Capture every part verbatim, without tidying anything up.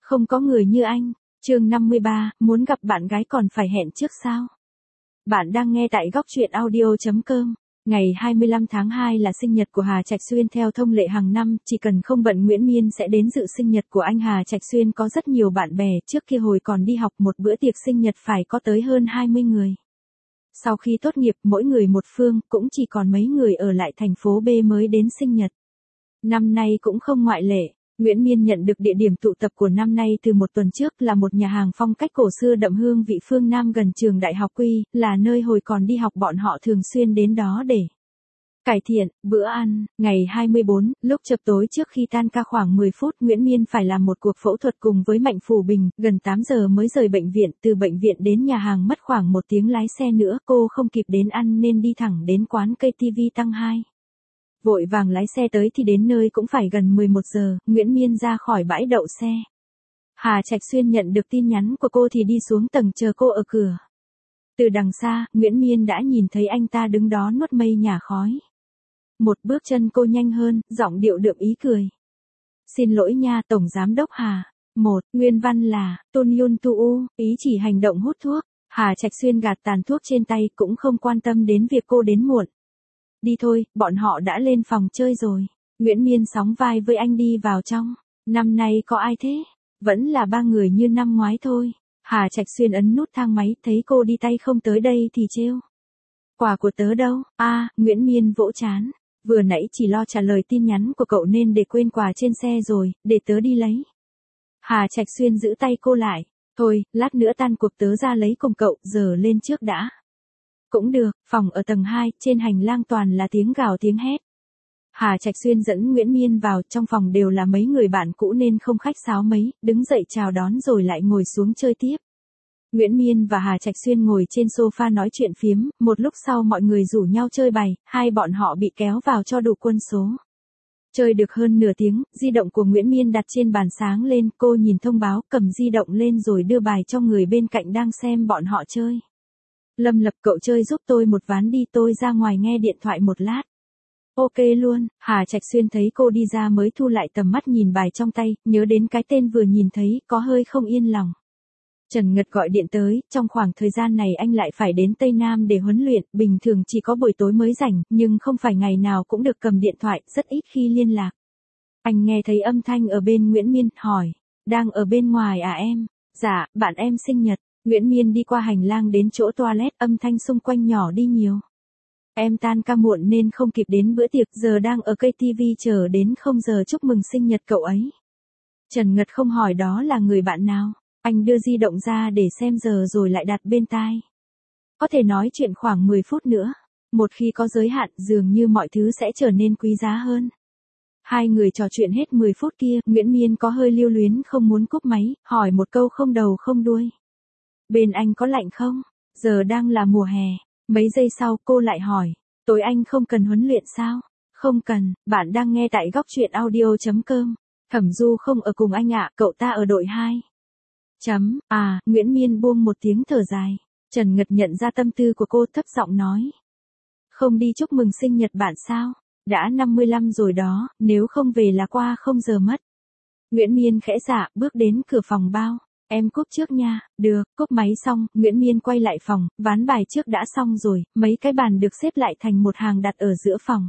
Không có người như anh. Chương năm mươi ba, muốn gặp bạn gái còn phải hẹn trước sao? Bạn đang nghe tại góc truyện audio chấm com. Ngày hai mươi lăm tháng hai là sinh nhật của Hà Trạch Xuyên theo thông lệ hàng năm, chỉ cần không bận Nguyễn Miên sẽ đến dự sinh nhật của anh. Hà Trạch Xuyên có rất nhiều bạn bè, trước kia hồi còn đi học một bữa tiệc sinh nhật phải có tới hơn hai mươi người. Sau khi tốt nghiệp mỗi người một phương, cũng chỉ còn mấy người ở lại thành phố B mới đến sinh nhật. Năm nay cũng không ngoại lệ. Nguyễn Miên nhận được địa điểm tụ tập của năm nay từ một tuần trước là một nhà hàng phong cách cổ xưa đậm hương vị phương Nam gần trường Đại học Quy, là nơi hồi còn đi học bọn họ thường xuyên đến đó để cải thiện bữa ăn. Ngày hai mươi bốn, lúc chập tối trước khi tan ca khoảng mười phút, Nguyễn Miên phải làm một cuộc phẫu thuật cùng với Mạnh Phủ Bình, gần tám giờ mới rời bệnh viện. Từ bệnh viện đến nhà hàng mất khoảng một tiếng lái xe nữa, cô không kịp đến ăn nên đi thẳng đến quán cây ti vi tăng hai. Vội vàng lái xe tới thì đến nơi cũng phải gần mười một giờ, Nguyễn Miên ra khỏi bãi đậu xe. Hà Trạch Xuyên nhận được tin nhắn của cô thì đi xuống tầng chờ cô ở cửa. Từ đằng xa, Nguyễn Miên đã nhìn thấy anh ta đứng đó nuốt mây nhả khói. Một bước chân cô nhanh hơn, giọng điệu đượm ý cười. Xin lỗi nha Tổng Giám đốc Hà. Một, nguyên văn là, Tôn Yun Tu U, ý chỉ hành động hút thuốc. Hà Trạch Xuyên gạt tàn thuốc trên tay cũng không quan tâm đến việc cô đến muộn. Đi thôi, bọn họ đã lên phòng chơi rồi. Nguyễn Miên sóng vai với anh đi vào trong. Năm nay có ai thế? Vẫn là ba người như năm ngoái thôi. Hà Trạch Xuyên ấn nút thang máy, thấy cô đi tay không tới đây thì trêu. Quà của tớ đâu? A, à, Nguyễn Miên vỗ chán. Vừa nãy chỉ lo trả lời tin nhắn của cậu nên để quên quà trên xe rồi, để tớ đi lấy. Hà Trạch Xuyên giữ tay cô lại. Thôi, lát nữa tan cuộc tớ ra lấy cùng cậu, giờ lên trước đã. Cũng được, phòng ở tầng hai, trên hành lang toàn là tiếng gào tiếng hét. Hà Trạch Xuyên dẫn Nguyễn Miên vào, trong phòng đều là mấy người bạn cũ nên không khách sáo mấy, đứng dậy chào đón rồi lại ngồi xuống chơi tiếp. Nguyễn Miên và Hà Trạch Xuyên ngồi trên sofa nói chuyện phiếm, một lúc sau mọi người rủ nhau chơi bài, hai bọn họ bị kéo vào cho đủ quân số. Chơi được hơn nửa tiếng, di động của Nguyễn Miên đặt trên bàn sáng lên, cô nhìn thông báo, cầm di động lên rồi đưa bài cho người bên cạnh đang xem bọn họ chơi. Lâm Lập, cậu chơi giúp tôi một ván đi, tôi ra ngoài nghe điện thoại một lát. Ok luôn. Hà Trạch Xuyên thấy cô đi ra mới thu lại tầm mắt nhìn bài trong tay, nhớ đến cái tên vừa nhìn thấy, có hơi không yên lòng. Trần Ngật gọi điện tới, trong khoảng thời gian này anh lại phải đến Tây Nam để huấn luyện, bình thường chỉ có buổi tối mới rảnh, nhưng không phải ngày nào cũng được cầm điện thoại, rất ít khi liên lạc. Anh nghe thấy âm thanh ở bên Nguyễn Miên, hỏi, đang ở bên ngoài à em? Dạ, bạn em sinh nhật. Nguyễn Miên đi qua hành lang đến chỗ toilet, âm thanh xung quanh nhỏ đi nhiều. Em tan ca muộn nên không kịp đến bữa tiệc, giờ đang ở cây ti vi chờ đến không giờ chúc mừng sinh nhật cậu ấy. Trần Ngật không hỏi đó là người bạn nào. Anh đưa di động ra để xem giờ rồi lại đặt bên tai. Có thể nói chuyện khoảng mười phút nữa. Một khi có giới hạn, dường như mọi thứ sẽ trở nên quý giá hơn. Hai người trò chuyện hết mười phút kia, Nguyễn Miên có hơi lưu luyến không muốn cúp máy, hỏi một câu không đầu không đuôi. Bên anh có lạnh không? Giờ đang là mùa hè. Mấy giây sau cô lại hỏi, tối anh không cần huấn luyện sao? Không cần, bạn đang nghe tại góc truyện audio chấm com. Thẩm Du không ở cùng anh ạ, cậu ta ở đội hai. Chấm, à, Nguyễn Miên buông một tiếng thở dài. Trần Ngật nhận ra tâm tư của cô, thấp giọng nói. Không đi chúc mừng sinh nhật bạn sao? Đã năm mươi lăm rồi đó, nếu không về là qua không giờ mất. Nguyễn Miên khẽ dạ, bước đến cửa phòng bao. Em cúp trước nha. Được, cúp máy xong, Nguyễn Miên quay lại phòng, ván bài trước đã xong rồi, mấy cái bàn được xếp lại thành một hàng đặt ở giữa phòng.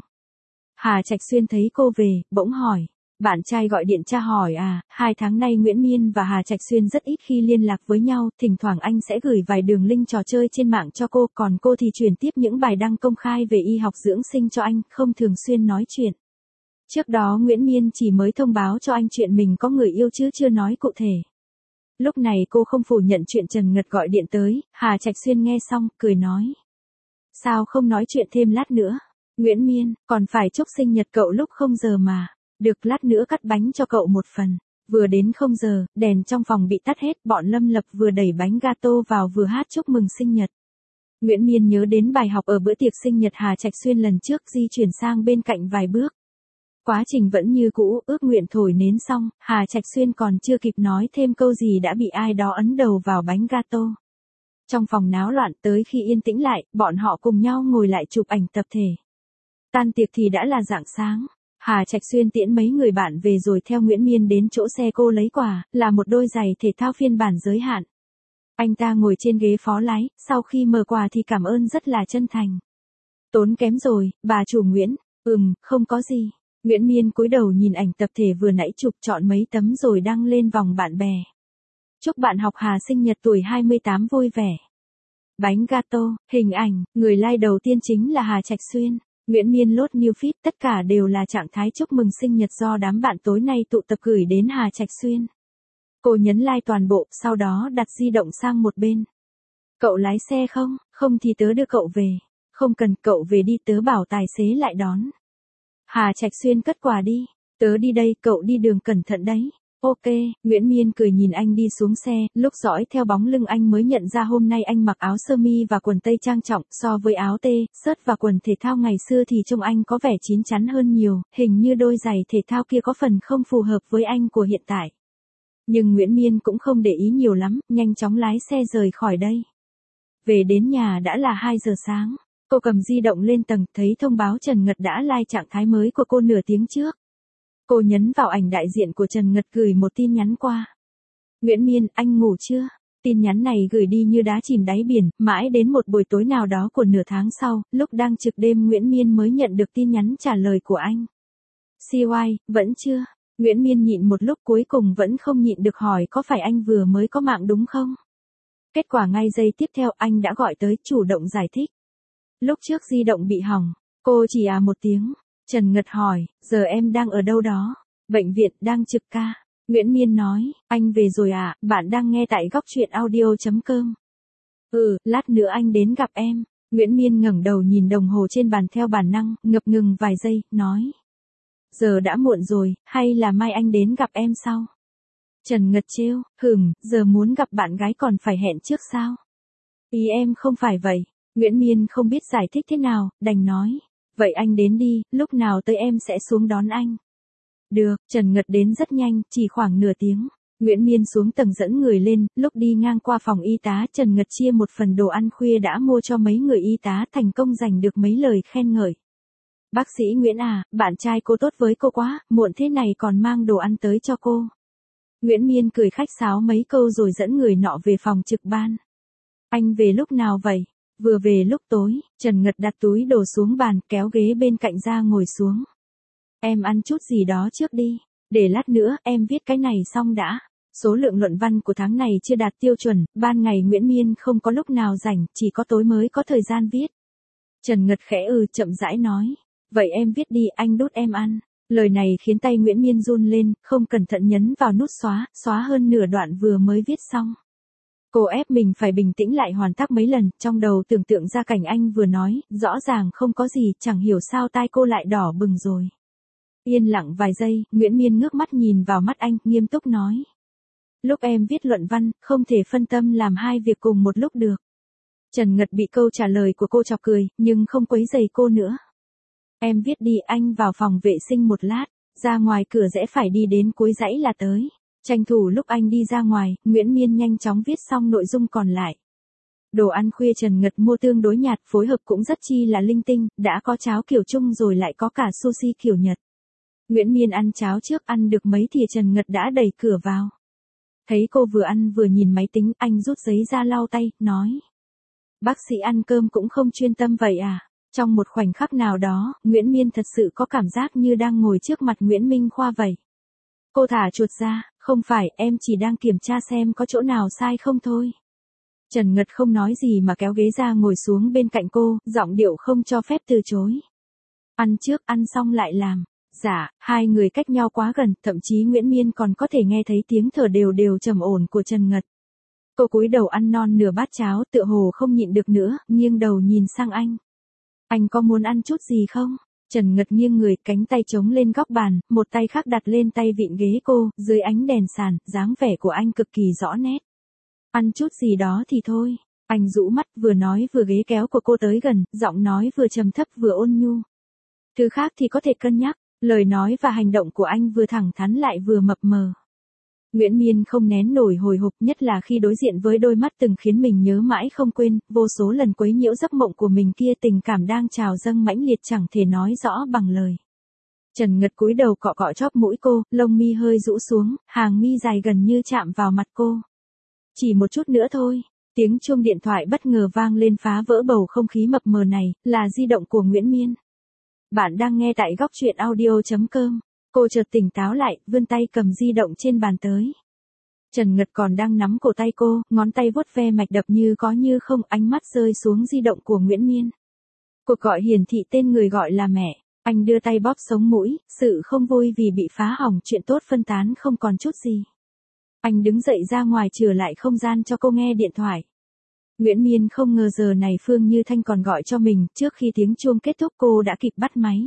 Hà Trạch Xuyên thấy cô về, bỗng hỏi. Bạn trai gọi điện tra hỏi à? Hai tháng nay Nguyễn Miên và Hà Trạch Xuyên rất ít khi liên lạc với nhau, thỉnh thoảng anh sẽ gửi vài đường link trò chơi trên mạng cho cô, còn cô thì chuyển tiếp những bài đăng công khai về y học dưỡng sinh cho anh, không thường xuyên nói chuyện. Trước đó Nguyễn Miên chỉ mới thông báo cho anh chuyện mình có người yêu chứ chưa nói cụ thể. Lúc này cô không phủ nhận chuyện Trần Ngật gọi điện tới, Hà Trạch Xuyên nghe xong, cười nói. Sao không nói chuyện thêm lát nữa? Nguyễn Miên, còn phải chúc sinh nhật cậu lúc không giờ mà. Được, lát nữa cắt bánh cho cậu một phần. Vừa đến không giờ, đèn trong phòng bị tắt hết, bọn Lâm Lập vừa đẩy bánh gato vào vừa hát chúc mừng sinh nhật. Nguyễn Miên nhớ đến bài học ở bữa tiệc sinh nhật Hà Trạch Xuyên lần trước, di chuyển sang bên cạnh vài bước. Quá trình vẫn như cũ, ước nguyện thổi nến xong, Hà Trạch Xuyên còn chưa kịp nói thêm câu gì đã bị ai đó ấn đầu vào bánh gato. Trong phòng náo loạn, tới khi yên tĩnh lại, bọn họ cùng nhau ngồi lại chụp ảnh tập thể. Tan tiệc thì đã là rạng sáng. Hà Trạch Xuyên tiễn mấy người bạn về rồi theo Nguyễn Miên đến chỗ xe cô lấy quà, là một đôi giày thể thao phiên bản giới hạn. Anh ta ngồi trên ghế phó lái, sau khi mở quà thì cảm ơn rất là chân thành. Tốn kém rồi, bà chủ Nguyễn. Ừm, không có gì. Nguyễn Miên cúi đầu nhìn ảnh tập thể vừa nãy chụp, chọn mấy tấm rồi đăng lên vòng bạn bè. Chúc bạn học Hà sinh nhật tuổi hai mươi tám vui vẻ. Bánh gato, hình ảnh, người like đầu tiên chính là Hà Trạch Xuyên. Nguyễn Miên lốt new feed, tất cả đều là trạng thái chúc mừng sinh nhật do đám bạn tối nay tụ tập gửi đến Hà Trạch Xuyên. Cô nhấn like toàn bộ, sau đó đặt di động sang một bên. Cậu lái xe không? Không thì tớ đưa cậu về. Không cần, cậu về đi, tớ bảo tài xế lại đón. Hà Trạch Xuyên cất quà đi. Tớ đi đây, cậu đi đường cẩn thận đấy. Ok, Nguyễn Miên cười nhìn anh đi xuống xe, lúc dõi theo bóng lưng anh mới nhận ra hôm nay anh mặc áo sơ mi và quần tây trang trọng, so với áo tê, sớt và quần thể thao ngày xưa thì trông anh có vẻ chín chắn hơn nhiều, hình như đôi giày thể thao kia có phần không phù hợp với anh của hiện tại. Nhưng Nguyễn Miên cũng không để ý nhiều lắm, nhanh chóng lái xe rời khỏi đây. Về đến nhà đã là hai giờ sáng, cô cầm di động lên tầng, thấy thông báo Trần Ngật đã like trạng thái mới của cô nửa tiếng trước. Cô nhấn vào ảnh đại diện của Trần Ngật gửi một tin nhắn qua. Nguyễn Miên, anh ngủ chưa? Tin nhắn này gửi đi như đá chìm đáy biển, mãi đến một buổi tối nào đó của nửa tháng sau, lúc đang trực đêm Nguyễn Miên mới nhận được tin nhắn trả lời của anh. xê i, vẫn chưa? Nguyễn Miên nhịn một lúc cuối cùng vẫn không nhịn được hỏi có phải anh vừa mới có mạng đúng không? Kết quả ngay giây tiếp theo anh đã gọi tới, chủ động giải thích. Lúc trước di động bị hỏng, cô chỉ à một tiếng. Trần Ngật hỏi, giờ em đang ở đâu đó? Bệnh viện, đang trực ca. Nguyễn Miên nói, anh về rồi à, bạn đang nghe tại góc truyện audio chấm com. Ừ, lát nữa anh đến gặp em. Nguyễn Miên ngẩng đầu nhìn đồng hồ trên bàn theo bản năng, ngập ngừng vài giây, nói. Giờ đã muộn rồi, hay là mai anh đến gặp em sau? Trần Ngật trêu, hừm, giờ muốn gặp bạn gái còn phải hẹn trước sao? Ý em không phải vậy. Nguyễn Miên không biết giải thích thế nào, đành nói. Vậy anh đến đi, lúc nào tới em sẽ xuống đón anh. Được, Trần Ngật đến rất nhanh, chỉ khoảng nửa tiếng. Nguyễn Miên xuống tầng dẫn người lên, lúc đi ngang qua phòng y tá Trần Ngật chia một phần đồ ăn khuya đã mua cho mấy người y tá, thành công giành được mấy lời khen ngợi. Bác sĩ Nguyễn à, bạn trai cô tốt với cô quá, muộn thế này còn mang đồ ăn tới cho cô. Nguyễn Miên cười khách sáo mấy câu rồi dẫn người nọ về phòng trực ban. Anh về lúc nào vậy? Vừa về lúc tối. Trần Ngật đặt túi đồ xuống bàn, kéo ghế bên cạnh ra ngồi xuống. Em ăn chút gì đó trước đi, để lát nữa em viết cái này xong đã. Số lượng luận văn của tháng này chưa đạt tiêu chuẩn, ban ngày Nguyễn Miên không có lúc nào rảnh, chỉ có tối mới có thời gian viết. Trần Ngật khẽ ừ chậm rãi nói, vậy em viết đi, anh đút em ăn. Lời này khiến tay Nguyễn Miên run lên, không cẩn thận nhấn vào nút xóa, xóa hơn nửa đoạn vừa mới viết xong. Cô ép mình phải bình tĩnh lại hoàn tác mấy lần, trong đầu tưởng tượng ra cảnh anh vừa nói, rõ ràng không có gì, chẳng hiểu sao tai cô lại đỏ bừng rồi. Yên lặng vài giây, Nguyễn Miên ngước mắt nhìn vào mắt anh, nghiêm túc nói. Lúc em viết luận văn, không thể phân tâm làm hai việc cùng một lúc được. Trần Ngật bị câu trả lời của cô chọc cười, nhưng không quấy rầy cô nữa. Em viết đi, anh vào phòng vệ sinh một lát, ra ngoài cửa rẽ phải đi đến cuối dãy là tới. Tranh thủ lúc anh đi ra ngoài, Nguyễn Miên nhanh chóng viết xong nội dung còn lại. Đồ ăn khuya Trần Ngật mua tương đối nhạt, phối hợp cũng rất chi là linh tinh, đã có cháo kiểu Trung rồi lại có cả sushi kiểu Nhật. Nguyễn Miên ăn cháo trước, ăn được mấy thì Trần Ngật đã đẩy cửa vào. Thấy cô vừa ăn vừa nhìn máy tính, anh rút giấy ra lau tay, nói. Bác sĩ ăn cơm cũng không chuyên tâm vậy à? Trong một khoảnh khắc nào đó, Nguyễn Miên thật sự có cảm giác như đang ngồi trước mặt Nguyễn Minh Khoa vậy. Cô thả chuột ra, không phải, em chỉ đang kiểm tra xem có chỗ nào sai không thôi. Trần Ngật không nói gì mà kéo ghế ra ngồi xuống bên cạnh cô, giọng điệu không cho phép từ chối. Ăn trước, ăn xong lại làm. Dạ, hai người cách nhau quá gần, thậm chí Nguyễn Miên còn có thể nghe thấy tiếng thở đều đều trầm ổn của Trần Ngật. Cô cúi đầu ăn non nửa bát cháo, tựa hồ không nhịn được nữa, nghiêng đầu nhìn sang anh. Anh có muốn ăn chút gì không? Trần Ngật nghiêng người, cánh tay chống lên góc bàn, một tay khác đặt lên tay vịn ghế cô, dưới ánh đèn sàn, dáng vẻ của anh cực kỳ rõ nét. Ăn chút gì đó thì thôi. Anh rũ mắt, vừa nói vừa ghế kéo của cô tới gần, giọng nói vừa trầm thấp vừa ôn nhu. Thứ khác thì có thể cân nhắc. Lời nói và hành động của anh vừa thẳng thắn lại vừa mập mờ. Nguyễn Miên không nén nổi hồi hộp, nhất là khi đối diện với đôi mắt từng khiến mình nhớ mãi không quên, vô số lần quấy nhiễu giấc mộng của mình kia, tình cảm đang trào dâng mãnh liệt chẳng thể nói rõ bằng lời. Trần Ngật cúi đầu cọ cọ chóp mũi cô, lông mi hơi rũ xuống, hàng mi dài gần như chạm vào mặt cô. Chỉ một chút nữa thôi. Tiếng chuông điện thoại bất ngờ vang lên phá vỡ bầu không khí mập mờ này, là di động của Nguyễn Miên. Bạn đang nghe tại góc truyện audio chấm com. Cô chợt tỉnh táo lại, vươn tay cầm di động trên bàn tới. Trần Ngật còn đang nắm cổ tay cô, ngón tay vuốt ve mạch đập như có như không, ánh mắt rơi xuống di động của Nguyễn Miên. Cuộc gọi hiển thị tên người gọi là mẹ. Anh đưa tay bóp sống mũi, sự không vui vì bị phá hỏng chuyện tốt phân tán không còn chút gì. Anh đứng dậy ra ngoài chừa lại không gian cho cô nghe điện thoại. Nguyễn Miên không ngờ giờ này Phương Như Thanh còn gọi cho mình, trước khi tiếng chuông kết thúc cô đã kịp bắt máy.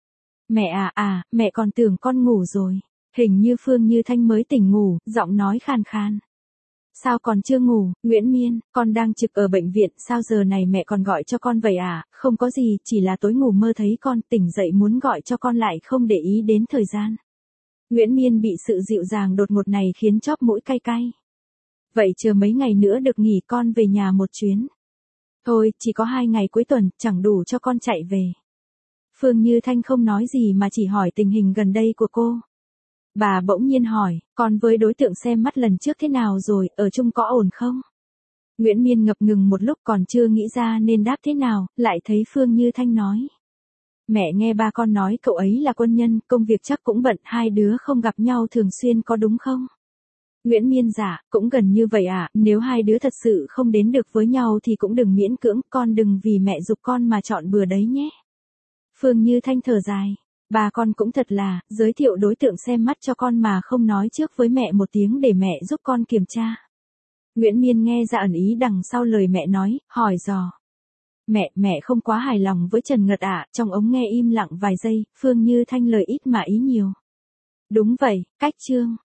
Mẹ à à, mẹ còn tưởng con ngủ rồi. Hình như Phương Như Thanh mới tỉnh ngủ, giọng nói khàn khàn. Sao còn chưa ngủ, Nguyễn Miên, con đang trực ở bệnh viện, sao giờ này mẹ còn gọi cho con vậy à? Không có gì, chỉ là tối ngủ mơ thấy con, tỉnh dậy muốn gọi cho con lại không để ý đến thời gian. Nguyễn Miên bị sự dịu dàng đột ngột này khiến chóp mũi cay cay. Vậy chờ mấy ngày nữa được nghỉ, con về nhà một chuyến. Thôi, chỉ có hai ngày cuối tuần, chẳng đủ cho con chạy về. Phương Như Thanh không nói gì mà chỉ hỏi tình hình gần đây của cô. Bà bỗng nhiên hỏi, con với đối tượng xem mắt lần trước thế nào rồi, ở chung có ổn không? Nguyễn Miên ngập ngừng một lúc còn chưa nghĩ ra nên đáp thế nào, lại thấy Phương Như Thanh nói. Mẹ nghe ba con nói cậu ấy là quân nhân, công việc chắc cũng bận, hai đứa không gặp nhau thường xuyên có đúng không? Nguyễn Miên dạ, cũng gần như vậy à, nếu hai đứa thật sự không đến được với nhau thì cũng đừng miễn cưỡng, con đừng vì mẹ giục con mà chọn bừa đấy nhé. Phương Như Thanh thở dài. Bà con cũng thật là, giới thiệu đối tượng xem mắt cho con mà không nói trước với mẹ một tiếng để mẹ giúp con kiểm tra. Nguyễn Miên nghe ra ẩn ý đằng sau lời mẹ nói, hỏi dò. Mẹ, mẹ không quá hài lòng với Trần Ngật ạ, trong ống nghe im lặng vài giây, Phương Như Thanh lời ít mà ý nhiều. Đúng vậy, cách chương.